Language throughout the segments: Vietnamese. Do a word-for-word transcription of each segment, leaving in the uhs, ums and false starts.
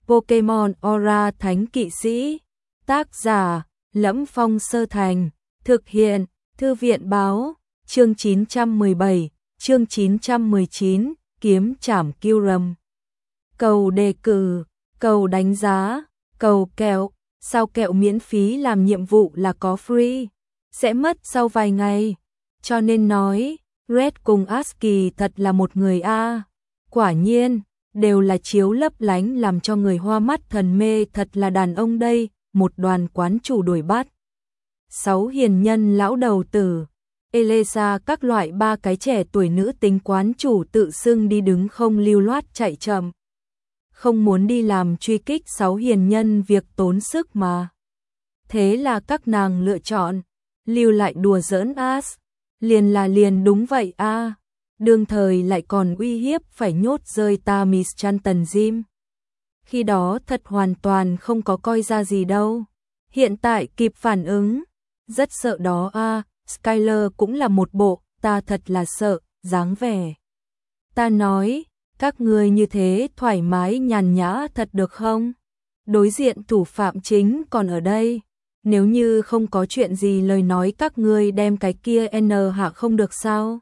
Pokemon Aura Thánh Kỵ Sĩ. Tác giả: Lẫm Phong Sơ Thành. Thực hiện: Thư viện báo. Chương chín trăm mười bảy, chương chín trăm mười chín, kiếm trảm Kyurem. Cầu đề cử, cầu đánh giá, cầu kẹo. Sao kẹo miễn phí làm nhiệm vụ là có free, sẽ mất sau vài ngày. Cho nên nói, Red cùng Aski thật là một người a. Quả nhiên, đều là chiếu lấp lánh làm cho người hoa mắt thần mê, thật là đàn ông đây. Một đoàn quán chủ đuổi bắt sáu hiền nhân lão đầu tử, Elesa các loại ba cái trẻ tuổi nữ tính quán chủ tự xưng đi đứng không lưu loát chạy chậm. Không muốn đi làm truy kích sáu hiền nhân việc tốn sức mà. Thế là các nàng lựa chọn lưu lại đùa giỡn As. Liền là liền đúng vậy a. À. Đương thời lại còn uy hiếp phải nhốt rơi Tamis Chanton Jim. Khi đó thật hoàn toàn không có coi ra gì đâu. Hiện tại kịp phản ứng. Rất sợ đó a. À. Skyler cũng là một bộ ta thật là sợ dáng vẻ. Ta nói, các ngươi như thế thoải mái nhàn nhã thật được không? Đối diện thủ phạm chính còn ở đây. Nếu như không có chuyện gì lời nói các ngươi đem cái kia N hạ không được sao?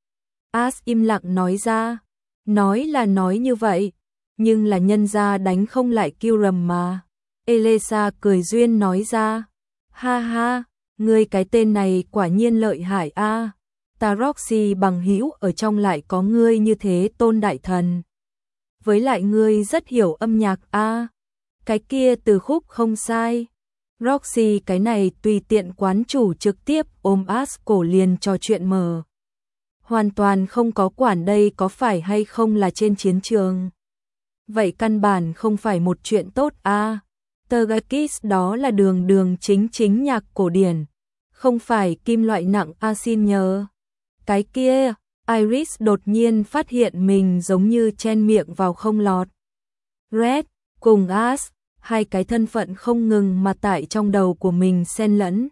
As im lặng nói ra. Nói là nói như vậy, nhưng là nhân gia đánh không lại Kyurem mà. Elesa cười duyên nói ra. Ha ha, ngươi cái tên này quả nhiên lợi hại a. À. Ta Roxy bằng hữu ở trong lại có ngươi như thế tôn đại thần. Với lại ngươi rất hiểu âm nhạc a. À. Cái kia từ khúc không sai. Roxy cái này tùy tiện quán chủ trực tiếp ôm As cổ liền trò chuyện mở. Hoàn toàn không có quản đây có phải hay không là trên chiến trường. Vậy căn bản không phải một chuyện tốt a. À. Tergakis đó là đường đường chính chính nhạc cổ điển. Không phải kim loại nặng a xin nhờ. Cái kia, Iris đột nhiên phát hiện mình giống như chen miệng vào không lọt. Red, cùng As, hai cái thân phận không ngừng mà tại trong đầu của mình xen lẫn.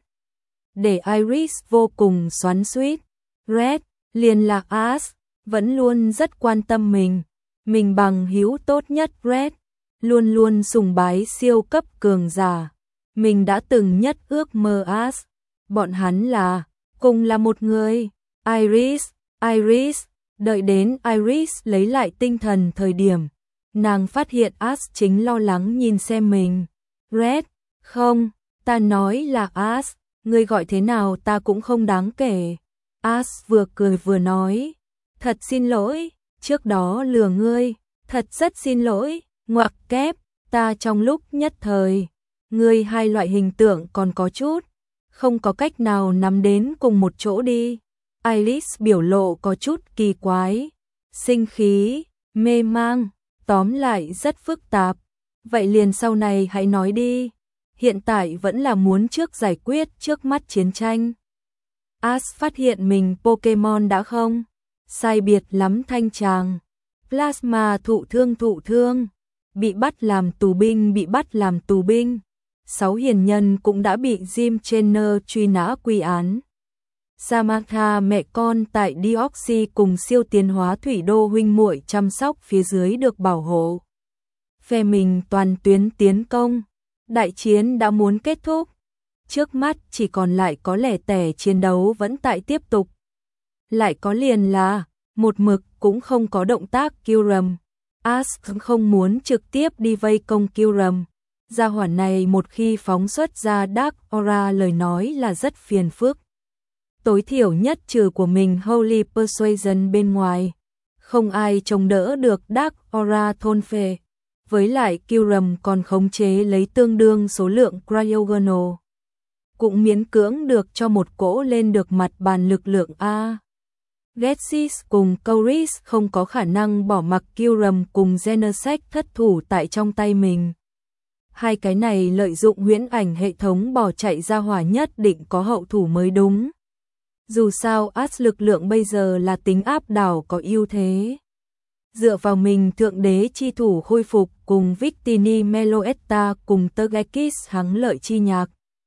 Để Iris vô cùng xoắn xuýt. Red, liền là As, vẫn luôn rất quan tâm mình. Mình bằng hữu tốt nhất Red, luôn luôn sùng bái siêu cấp cường giả. Mình đã từng nhất ước mơ As. Bọn hắn là, cùng là một người. Iris, Iris, đợi đến Iris lấy lại tinh thần thời điểm. Nàng phát hiện As chính lo lắng nhìn xem mình. Red, không, ta nói là As, ngươi gọi thế nào ta cũng không đáng kể. As vừa cười vừa nói, thật xin lỗi, trước đó lừa ngươi, thật rất xin lỗi, ngoặc kép, ta trong lúc nhất thời. Ngươi hai loại hình tượng còn có chút, không có cách nào nắm đến cùng một chỗ đi. Iris biểu lộ có chút kỳ quái, sinh khí, mê mang, tóm lại rất phức tạp. Vậy liền sau này hãy nói đi. Hiện tại vẫn là muốn trước giải quyết trước mắt chiến tranh. As phát hiện mình Pokemon đã không sai biệt lắm thanh tràng. Plasma thụ thương thụ thương, bị bắt làm tù binh bị bắt làm tù binh. Sáu hiền nhân cũng đã bị Jim Trainer truy nã quy án. Samantha mẹ con tại Deoxy cùng siêu tiến hóa thủy đô huynh muội chăm sóc phía dưới được bảo hộ. Phe mình toàn tuyến tiến công. Đại chiến đã muốn kết thúc. Trước mắt chỉ còn lại có lẻ tẻ chiến đấu vẫn tại tiếp tục. Lại có liền là, một mực cũng không có động tác Kyurem. As không muốn trực tiếp đi vây công Kyurem. Gia hỏa này một khi phóng xuất ra Dark Aura lời nói là rất phiền phức. Tối thiểu nhất trừ của mình Holy Persuasion bên ngoài. Không ai chống đỡ được Dark Aura thôn phệ. Với lại Kyurem còn khống chế lấy tương đương số lượng Cryogonal. Cũng miễn cưỡng được cho một cỗ lên được mặt bàn lực lượng A. Getsis cùng Couris không có khả năng bỏ mặc Kyurem cùng Genesect thất thủ tại trong tay mình. Hai cái này lợi dụng huyễn ảnh hệ thống bỏ chạy ra hỏa nhất định có hậu thủ mới đúng. Dù sao As lực lượng bây giờ là tính áp đảo có ưu thế. Dựa vào mình thượng đế chi thủ khôi phục cùng Victini Meloetta cùng Tergakis hắng lợi chi nhạc.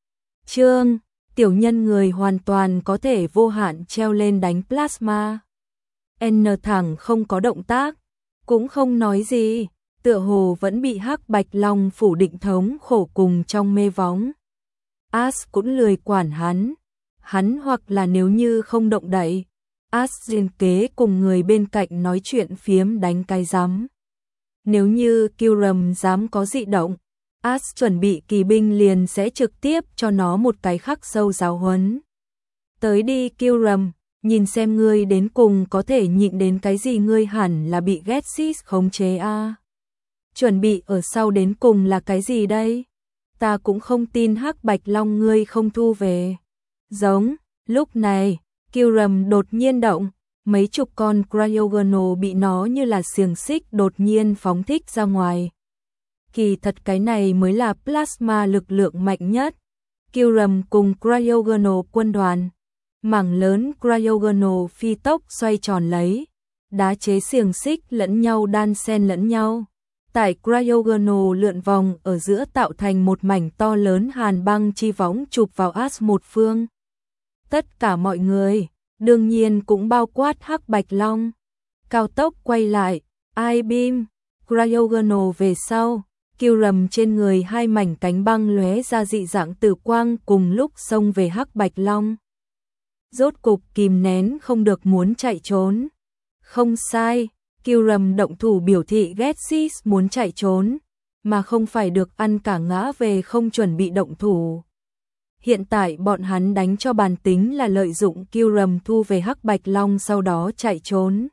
Chương, tiểu nhân người hoàn toàn có thể vô hạn treo lên đánh plasma. N thẳng không có động tác, cũng không nói gì. tựa hồ vẫn bị Hắc Bạch Long phủ định thống khổ cùng trong mê vóng. As cũng lười quản hắn, hắn hoặc là nếu như không động đậy, As liên kế cùng người bên cạnh nói chuyện phiếm đánh cái rắm. Nếu như Kyurem dám có dị động, As chuẩn bị kỳ binh liền sẽ trực tiếp cho nó một cái khắc sâu giáo huấn. Tới đi Kyurem, nhìn xem ngươi đến cùng có thể nhịn đến cái gì, ngươi hẳn là bị Getsis khống chế a. À. Chuẩn bị ở sau đến cùng là cái gì đây? Ta cũng không tin Hắc Bạch Long ngươi không thu về. Giống, lúc này, Kyurem đột nhiên động, mấy chục con Cryogonal bị nó như là xiềng xích đột nhiên phóng thích ra ngoài. Kỳ thật cái này mới là plasma lực lượng mạnh nhất. Kyurem cùng Cryogonal quân đoàn, mảng lớn Cryogonal phi tốc xoay tròn lấy, đá chế xiềng xích lẫn nhau đan xen lẫn nhau. Tại Cryogonal lượn vòng ở giữa tạo thành một mảnh to lớn hàn băng chi võng chụp vào As một phương. Tất cả mọi người, đương nhiên cũng bao quát Hắc Bạch Long, cao tốc quay lại, I-beam, Cryogonal về sau, Kyurem trên người hai mảnh cánh băng lóe ra dị dạng tử quang cùng lúc xông về Hắc Bạch Long. Rốt cục kìm nén không được muốn chạy trốn. Không sai, Kyurem động thủ biểu thị Getsis muốn chạy trốn, mà không phải được ăn cả ngã về không chuẩn bị động thủ. Hiện tại bọn hắn đánh cho bàn tính là lợi dụng Kyurem thu về Hắc Bạch Long sau đó chạy trốn.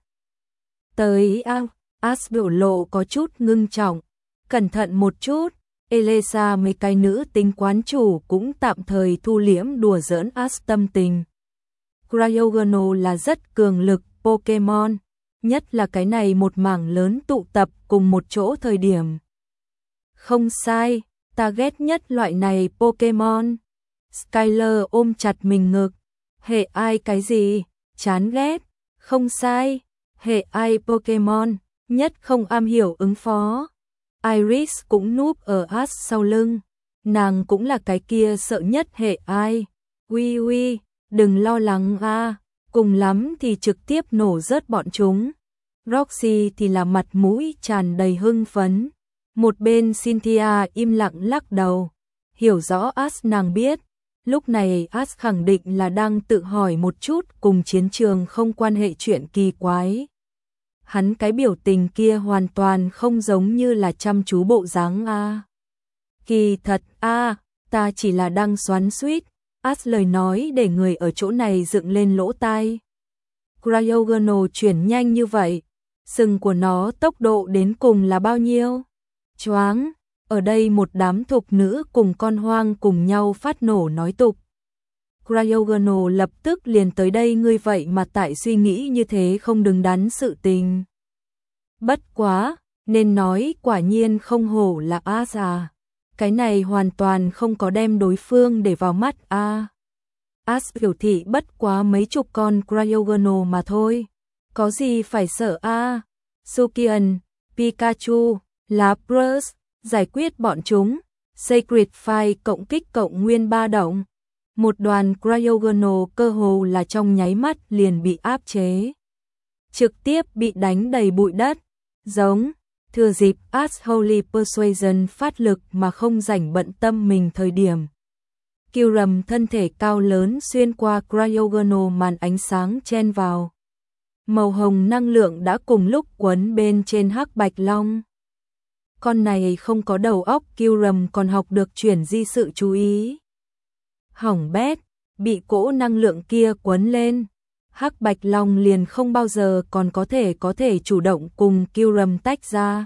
Tới ao, As biểu lộ có chút ngưng trọng, cẩn thận một chút, Elesa mấy cái nữ tính quán chủ cũng tạm thời thu liễm đùa giỡn As tâm tình. Cryogonal là rất cường lực Pokemon, nhất là cái này một mảng lớn tụ tập cùng một chỗ thời điểm. Không sai, ta ghét nhất loại này Pokemon. Skyler ôm chặt mình ngực. Hệ ai cái gì? Chán ghét. Không sai, hệ ai Pokemon, nhất không am hiểu ứng phó. Iris cũng núp ở As sau lưng. Nàng cũng là cái kia sợ nhất hệ ai. Uy uy, đừng lo lắng a, cùng lắm thì trực tiếp nổ rớt bọn chúng. Roxy thì là mặt mũi tràn đầy hưng phấn. Một bên Cynthia im lặng lắc đầu. Hiểu rõ As nàng biết. Lúc này As khẳng định là đang tự hỏi một chút cùng chiến trường không quan hệ chuyện kỳ quái. Hắn cái biểu tình kia hoàn toàn không giống như là chăm chú bộ dáng a. Kỳ thật a, ta chỉ là đang xoắn xuýt. As lời nói để người ở chỗ này dựng lên lỗ tai. Cryogonal chuyển nhanh như vậy, sừng của nó tốc độ đến cùng là bao nhiêu? Choáng, ở đây một đám thục nữ cùng con hoang cùng nhau phát nổ nói tục. Cryogonal lập tức liền tới đây, ngươi vậy mà tại suy nghĩ như thế không đứng đắn sự tình. Bất quá, nên nói quả nhiên không hổ là As à. Cái này hoàn toàn không có đem đối phương để vào mắt a. À. As biểu thị bất quá mấy chục con Cryogonal mà thôi. Có gì phải sợ a? À? Sukian, Pikachu, Lapras, giải quyết bọn chúng. Sacred Fire cộng kích cộng nguyên ba động. Một đoàn Cryogonal cơ hồ là trong nháy mắt liền bị áp chế. Trực tiếp bị đánh đầy bụi đất. Giống, thừa dịp As Holy Persuasion phát lực mà không rảnh bận tâm mình thời điểm. Kyurem thân thể cao lớn xuyên qua Cryogonal màn ánh sáng chen vào. Màu hồng năng lượng đã cùng lúc quấn bên trên Hắc Bạch Long. Con này không có đầu óc, Kyurem còn học được chuyển di sự chú ý. Hỏng bét, bị cỗ năng lượng kia quấn lên. Hắc Bạch Long liền không bao giờ còn có thể có thể chủ động cùng Kyurem tách ra.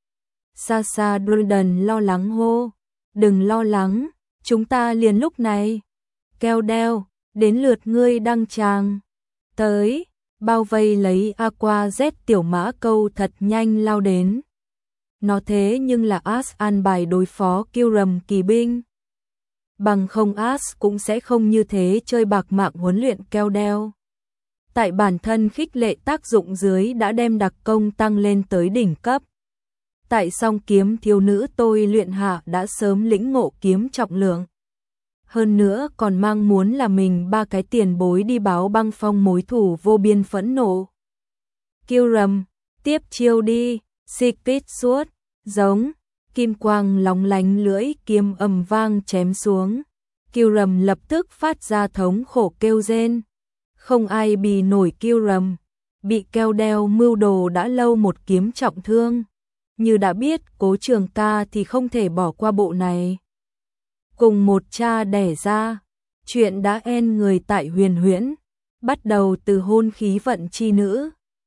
Xa xa Druden lo lắng hô. Đừng lo lắng, chúng ta liền lúc này. Keo đeo, đến lượt ngươi đăng tràng. Tới, bao vây lấy Aqua Z tiểu mã câu thật nhanh lao đến. Nó thế nhưng là As an bài đối phó Kyurem kỳ binh. Bằng không As cũng sẽ không như thế chơi bạc mạng huấn luyện keo đeo. Tại bản thân khích lệ tác dụng dưới đã đem đặc công tăng lên tới đỉnh cấp. Tại song kiếm thiếu nữ tôi luyện hạ đã sớm lĩnh ngộ kiếm trọng lượng. Hơn nữa còn mang muốn là mình ba cái tiền bối đi báo băng phong mối thủ vô biên phẫn nộ. Kyurem, tiếp chiêu đi, Secret suốt, Giống, kim quang lóng lánh, lưỡi kiếm ầm vang chém xuống. Kiêu Rầm lập tức phát ra thống khổ kêu rên. Không ai bì nổi Kiêu Rầm, bị keo đeo mưu đồ đã lâu một kiếm trọng thương. Như đã biết Cố Trường Ca thì không thể bỏ qua bộ này. Cùng một cha đẻ ra, chuyện đã en người tại Huyền Huyễn, bắt đầu từ hôn khí vận chi nữ.